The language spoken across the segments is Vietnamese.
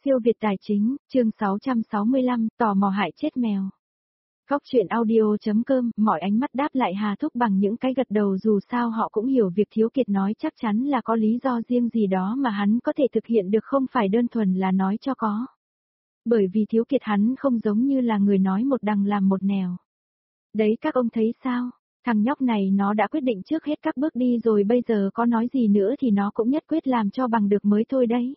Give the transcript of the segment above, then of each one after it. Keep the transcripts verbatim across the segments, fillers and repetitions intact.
Siêu Việt Tài Chính, chương sáu trăm sáu mươi lăm, tò mò hại chết mèo. Góc truyện audio.com, mọi ánh mắt đáp lại Hà Thúc bằng những cái gật đầu, dù sao họ cũng hiểu việc Thiếu Kiệt nói chắc chắn là có lý do riêng gì đó mà hắn có thể thực hiện được, không phải đơn thuần là nói cho có. Bởi vì Thiếu Kiệt hắn không giống như là người nói một đằng làm một nẻo. Đấy các ông thấy sao, thằng nhóc này nó đã quyết định trước hết các bước đi rồi, bây giờ có nói gì nữa thì nó cũng nhất quyết làm cho bằng được mới thôi đấy.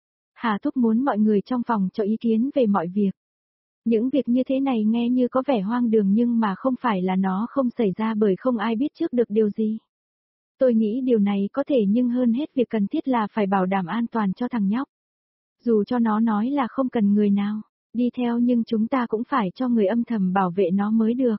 Hà Thúc muốn mọi người trong phòng cho ý kiến về mọi việc. Những việc như thế này nghe như có vẻ hoang đường nhưng mà không phải là nó không xảy ra bởi không ai biết trước được điều gì. Tôi nghĩ điều này có thể, nhưng hơn hết việc cần thiết là phải bảo đảm an toàn cho thằng nhóc. Dù cho nó nói là không cần người nào đi theo nhưng chúng ta cũng phải cho người âm thầm bảo vệ nó mới được.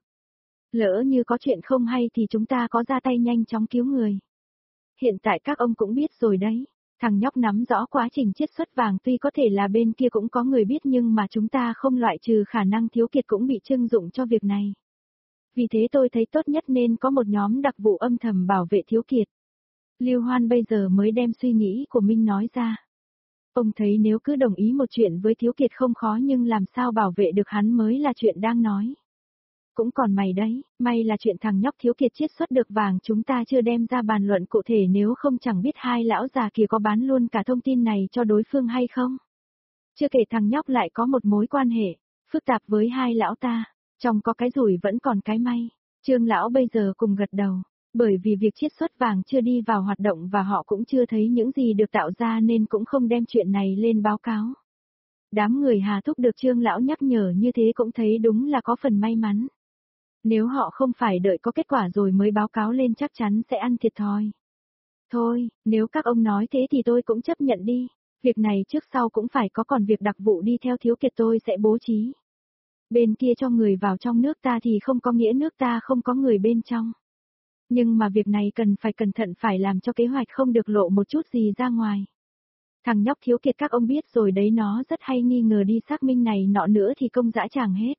Lỡ như có chuyện không hay thì chúng ta có ra tay nhanh chóng cứu người. Hiện tại các ông cũng biết rồi đấy. Thằng nhóc nắm rõ quá trình chiết xuất vàng, tuy có thể là bên kia cũng có người biết nhưng mà chúng ta không loại trừ khả năng Thiếu Kiệt cũng bị trưng dụng cho việc này. Vì thế tôi thấy tốt nhất nên có một nhóm đặc vụ âm thầm bảo vệ Thiếu Kiệt. Lưu Hoan bây giờ mới đem suy nghĩ của Minh nói ra. Ông thấy nếu cứ đồng ý một chuyện với Thiếu Kiệt không khó, nhưng làm sao bảo vệ được hắn mới là chuyện đang nói. Cũng còn mày đấy, may là chuyện thằng nhóc Thiếu Kiệt chiết xuất được vàng chúng ta chưa đem ra bàn luận cụ thể, nếu không chẳng biết hai lão già kia có bán luôn cả thông tin này cho đối phương hay không. Chưa kể thằng nhóc lại có một mối quan hệ phức tạp với hai lão ta, trong có cái rủi vẫn còn cái may. Trương lão bây giờ cùng gật đầu, bởi vì việc chiết xuất vàng chưa đi vào hoạt động và họ cũng chưa thấy những gì được tạo ra nên cũng không đem chuyện này lên báo cáo. Đám người Hà Thúc được Trương lão nhắc nhở như thế cũng thấy đúng là có phần may mắn. Nếu họ không phải đợi có kết quả rồi mới báo cáo lên chắc chắn sẽ ăn thiệt thòi. Thôi, nếu các ông nói thế thì tôi cũng chấp nhận đi. Việc này trước sau cũng phải có, còn việc đặc vụ đi theo Thiếu Kiệt tôi sẽ bố trí. Bên kia cho người vào trong nước ta thì không có nghĩa nước ta không có người bên trong. Nhưng mà việc này cần phải cẩn thận, phải làm cho kế hoạch không được lộ một chút gì ra ngoài. Thằng nhóc Thiếu Kiệt các ông biết rồi đấy, nó rất hay nghi ngờ đi xác minh này nọ nữa thì công dã tràng hết.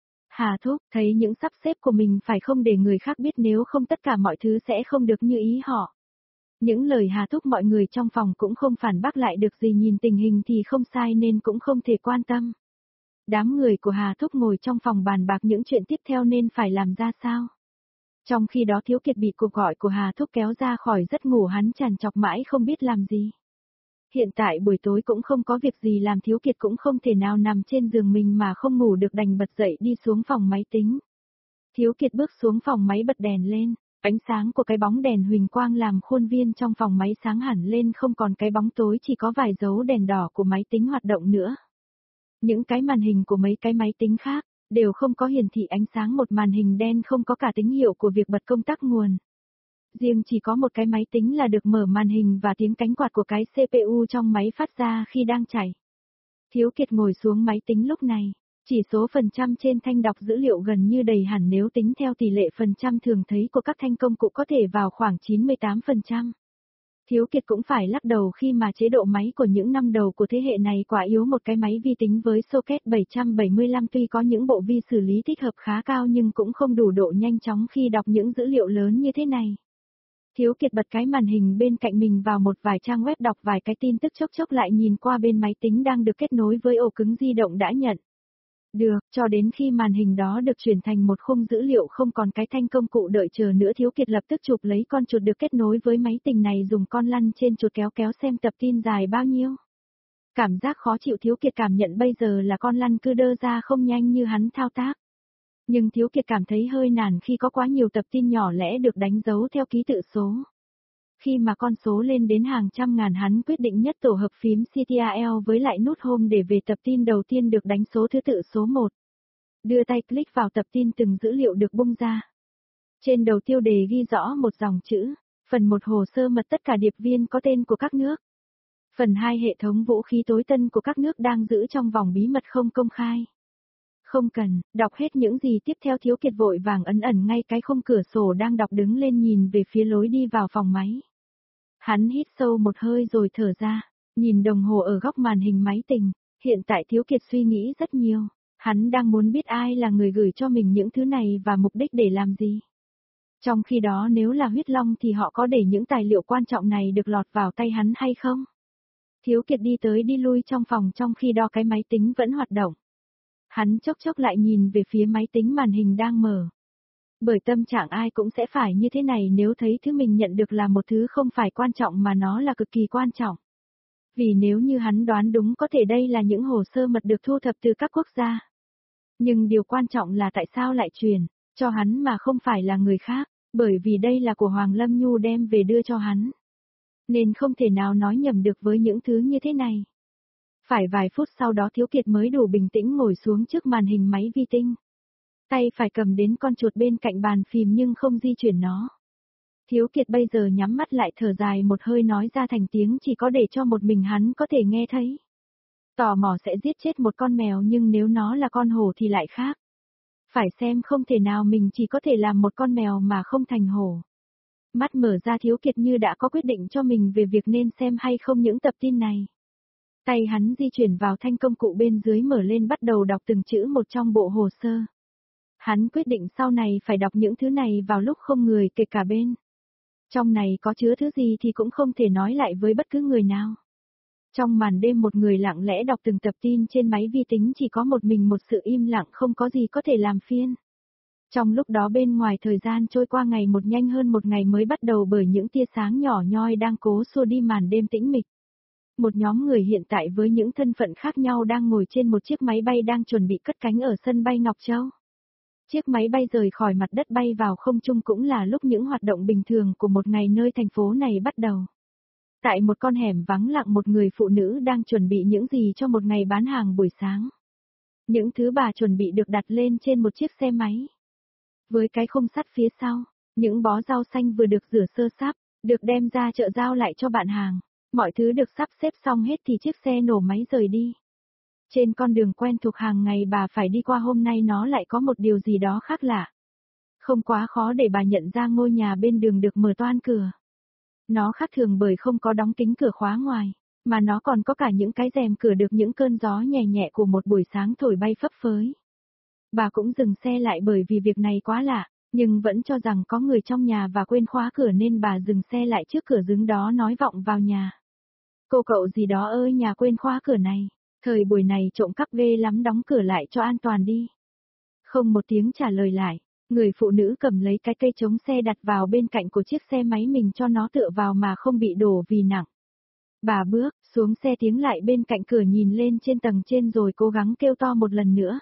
Hà Thúc thấy những sắp xếp của mình phải không để người khác biết, nếu không tất cả mọi thứ sẽ không được như ý họ. Những lời Hà Thúc mọi người trong phòng cũng không phản bác lại được gì, nhìn tình hình thì không sai nên cũng không thể quan tâm. Đám người của Hà Thúc ngồi trong phòng bàn bạc những chuyện tiếp theo nên phải làm ra sao. Trong khi đó Thiếu Kiệt bị cuộc gọi của Hà Thúc kéo ra khỏi giấc ngủ, hắn trằn trọc mãi không biết làm gì. Hiện tại buổi tối cũng không có việc gì làm, Thiếu Kiệt cũng không thể nào nằm trên giường mình mà không ngủ được, đành bật dậy đi xuống phòng máy tính. Thiếu Kiệt bước xuống phòng máy bật đèn lên, ánh sáng của cái bóng đèn huỳnh quang làm khuôn viên trong phòng máy sáng hẳn lên, không còn cái bóng tối, chỉ có vài dấu đèn đỏ của máy tính hoạt động nữa. Những cái màn hình của mấy cái máy tính khác đều không có hiển thị ánh sáng, một màn hình đen không có cả tín hiệu của việc bật công tắc nguồn. Riêng chỉ có một cái máy tính là được mở màn hình và tiếng cánh quạt của cái xê pê u trong máy phát ra khi đang chạy. Thiếu Kiệt ngồi xuống máy tính lúc này, chỉ số phần trăm trên thanh đọc dữ liệu gần như đầy hẳn, nếu tính theo tỷ lệ phần trăm thường thấy của các thanh công cụ có thể vào khoảng chín mươi tám phần trăm. Thiếu Kiệt cũng phải lắc đầu khi mà chế độ máy của những năm đầu của thế hệ này quả yếu. Một cái máy vi tính với socket bảy trăm bảy mươi lăm tuy có những bộ vi xử lý tích hợp khá cao nhưng cũng không đủ độ nhanh chóng khi đọc những dữ liệu lớn như thế này. Thiếu Kiệt bật cái màn hình bên cạnh mình vào một vài trang web, đọc vài cái tin tức, chốc chốc lại nhìn qua bên máy tính đang được kết nối với ổ cứng di động đã nhận được, cho đến khi màn hình đó được chuyển thành một khung dữ liệu không còn cái thanh công cụ đợi chờ nữa. Thiếu Kiệt lập tức chụp lấy con chuột được kết nối với máy tính này, dùng con lăn trên chuột kéo kéo xem tập tin dài bao nhiêu. Cảm giác khó chịu Thiếu Kiệt cảm nhận bây giờ là con lăn cứ đơ ra không nhanh như hắn thao tác. Nhưng Thiếu Kiệt cảm thấy hơi nản khi có quá nhiều tập tin nhỏ lẻ được đánh dấu theo ký tự số. Khi mà con số lên đến hàng trăm ngàn, hắn quyết định nhất tổ hợp phím Ctrl với lại nút Home để về tập tin đầu tiên được đánh số thứ tự số một. Đưa tay click vào tập tin, từng dữ liệu được bung ra. Trên đầu tiêu đề ghi rõ một dòng chữ. Phần một hồ sơ mật tất cả điệp viên có tên của các nước. Phần hai hệ thống vũ khí tối tân của các nước đang giữ trong vòng bí mật không công khai. Không cần đọc hết những gì tiếp theo, Thiếu Kiệt vội vàng ấn ẩn ngay cái khung cửa sổ đang đọc, đứng lên nhìn về phía lối đi vào phòng máy. Hắn hít sâu một hơi rồi thở ra, nhìn đồng hồ ở góc màn hình máy tính. Hiện tại Thiếu Kiệt suy nghĩ rất nhiều. Hắn đang muốn biết ai là người gửi cho mình những thứ này và mục đích để làm gì. Trong khi đó nếu là Huyết Long thì họ có để những tài liệu quan trọng này được lọt vào tay hắn hay không? Thiếu Kiệt đi tới đi lui trong phòng trong khi đó cái máy tính vẫn hoạt động. Hắn chốc chốc lại nhìn về phía máy tính màn hình đang mở. Bởi tâm trạng ai cũng sẽ phải như thế này nếu thấy thứ mình nhận được là một thứ không phải quan trọng mà nó là cực kỳ quan trọng. Vì nếu như hắn đoán đúng có thể đây là những hồ sơ mật được thu thập từ các quốc gia. Nhưng điều quan trọng là tại sao lại truyền cho hắn mà không phải là người khác, bởi vì đây là của Hoàng Lâm Nhu đem về đưa cho hắn. Nên không thể nào nói nhầm được với những thứ như thế này. Phải vài phút sau đó Thiếu Kiệt mới đủ bình tĩnh ngồi xuống trước màn hình máy vi tinh. Tay phải cầm đến con chuột bên cạnh bàn phím nhưng không di chuyển nó. Thiếu Kiệt bây giờ nhắm mắt lại thở dài một hơi nói ra thành tiếng chỉ có để cho một mình hắn có thể nghe thấy. Tò mò sẽ giết chết một con mèo nhưng nếu nó là con hổ thì lại khác. Phải xem không thể nào mình chỉ có thể làm một con mèo mà không thành hổ. Mắt mở ra Thiếu Kiệt như đã có quyết định cho mình về việc nên xem hay không những tập tin này. Tay hắn di chuyển vào thanh công cụ bên dưới mở lên bắt đầu đọc từng chữ một trong bộ hồ sơ. Hắn quyết định sau này phải đọc những thứ này vào lúc không người kể cả bên. Trong này có chứa thứ gì thì cũng không thể nói lại với bất cứ người nào. Trong màn đêm một người lặng lẽ đọc từng tập tin trên máy vi tính chỉ có một mình một sự im lặng không có gì có thể làm phiền. Trong lúc đó bên ngoài thời gian trôi qua ngày một nhanh hơn một ngày mới bắt đầu bởi những tia sáng nhỏ nhoi đang cố xua đi màn đêm tĩnh mịch. Một nhóm người hiện tại với những thân phận khác nhau đang ngồi trên một chiếc máy bay đang chuẩn bị cất cánh ở sân bay Ngọc Châu. Chiếc máy bay rời khỏi mặt đất bay vào không trung cũng là lúc những hoạt động bình thường của một ngày nơi thành phố này bắt đầu. Tại một con hẻm vắng lặng một người phụ nữ đang chuẩn bị những gì cho một ngày bán hàng buổi sáng. Những thứ bà chuẩn bị được đặt lên trên một chiếc xe máy. Với cái khung sắt phía sau, những bó rau xanh vừa được rửa sơ sáp, được đem ra chợ giao lại cho bạn hàng. Mọi thứ được sắp xếp xong hết thì chiếc xe nổ máy rời đi. Trên con đường quen thuộc hàng ngày bà phải đi qua hôm nay nó lại có một điều gì đó khác lạ. Không quá khó để bà nhận ra ngôi nhà bên đường được mở toang cửa. Nó khác thường bởi không có đóng kính cửa khóa ngoài, mà nó còn có cả những cái rèm cửa được những cơn gió nhẹ nhẹ của một buổi sáng thổi bay phấp phới. Bà cũng dừng xe lại bởi vì việc này quá lạ, nhưng vẫn cho rằng có người trong nhà và quên khóa cửa nên bà dừng xe lại trước cửa giếng đó nói vọng vào nhà. Cô cậu gì đó ơi nhà quên khóa cửa này, thời buổi này trộm cắp ghê lắm đóng cửa lại cho an toàn đi. Không một tiếng trả lời lại, người phụ nữ cầm lấy cái cây chống xe đặt vào bên cạnh của chiếc xe máy mình cho nó tựa vào mà không bị đổ vì nặng. Bà bước xuống xe tiến lại bên cạnh cửa nhìn lên trên tầng trên rồi cố gắng kêu to một lần nữa.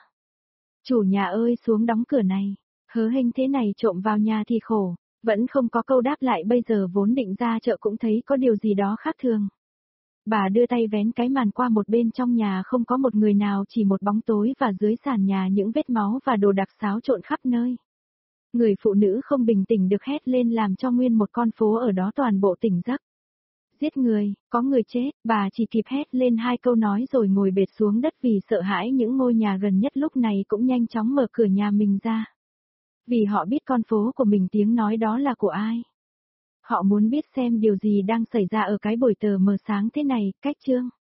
Chủ nhà ơi xuống đóng cửa này, hớ hênh thế này trộm vào nhà thì khổ, vẫn không có câu đáp lại bây giờ vốn định ra chợ cũng thấy có điều gì đó khác thường. Bà đưa tay vén cái màn qua một bên trong nhà không có một người nào chỉ một bóng tối và dưới sàn nhà những vết máu và đồ đạc xáo trộn khắp nơi. Người phụ nữ không bình tĩnh được hét lên làm cho nguyên một con phố ở đó toàn bộ tỉnh giấc. Giết người, có người chết, bà chỉ kịp hét lên hai câu nói rồi ngồi bệt xuống đất vì sợ hãi những ngôi nhà gần nhất lúc này cũng nhanh chóng mở cửa nhà mình ra. Vì họ biết con phố của mình tiếng nói đó là của ai. Họ muốn biết xem điều gì đang xảy ra ở cái buổi tờ mờ sáng thế này, cách chương.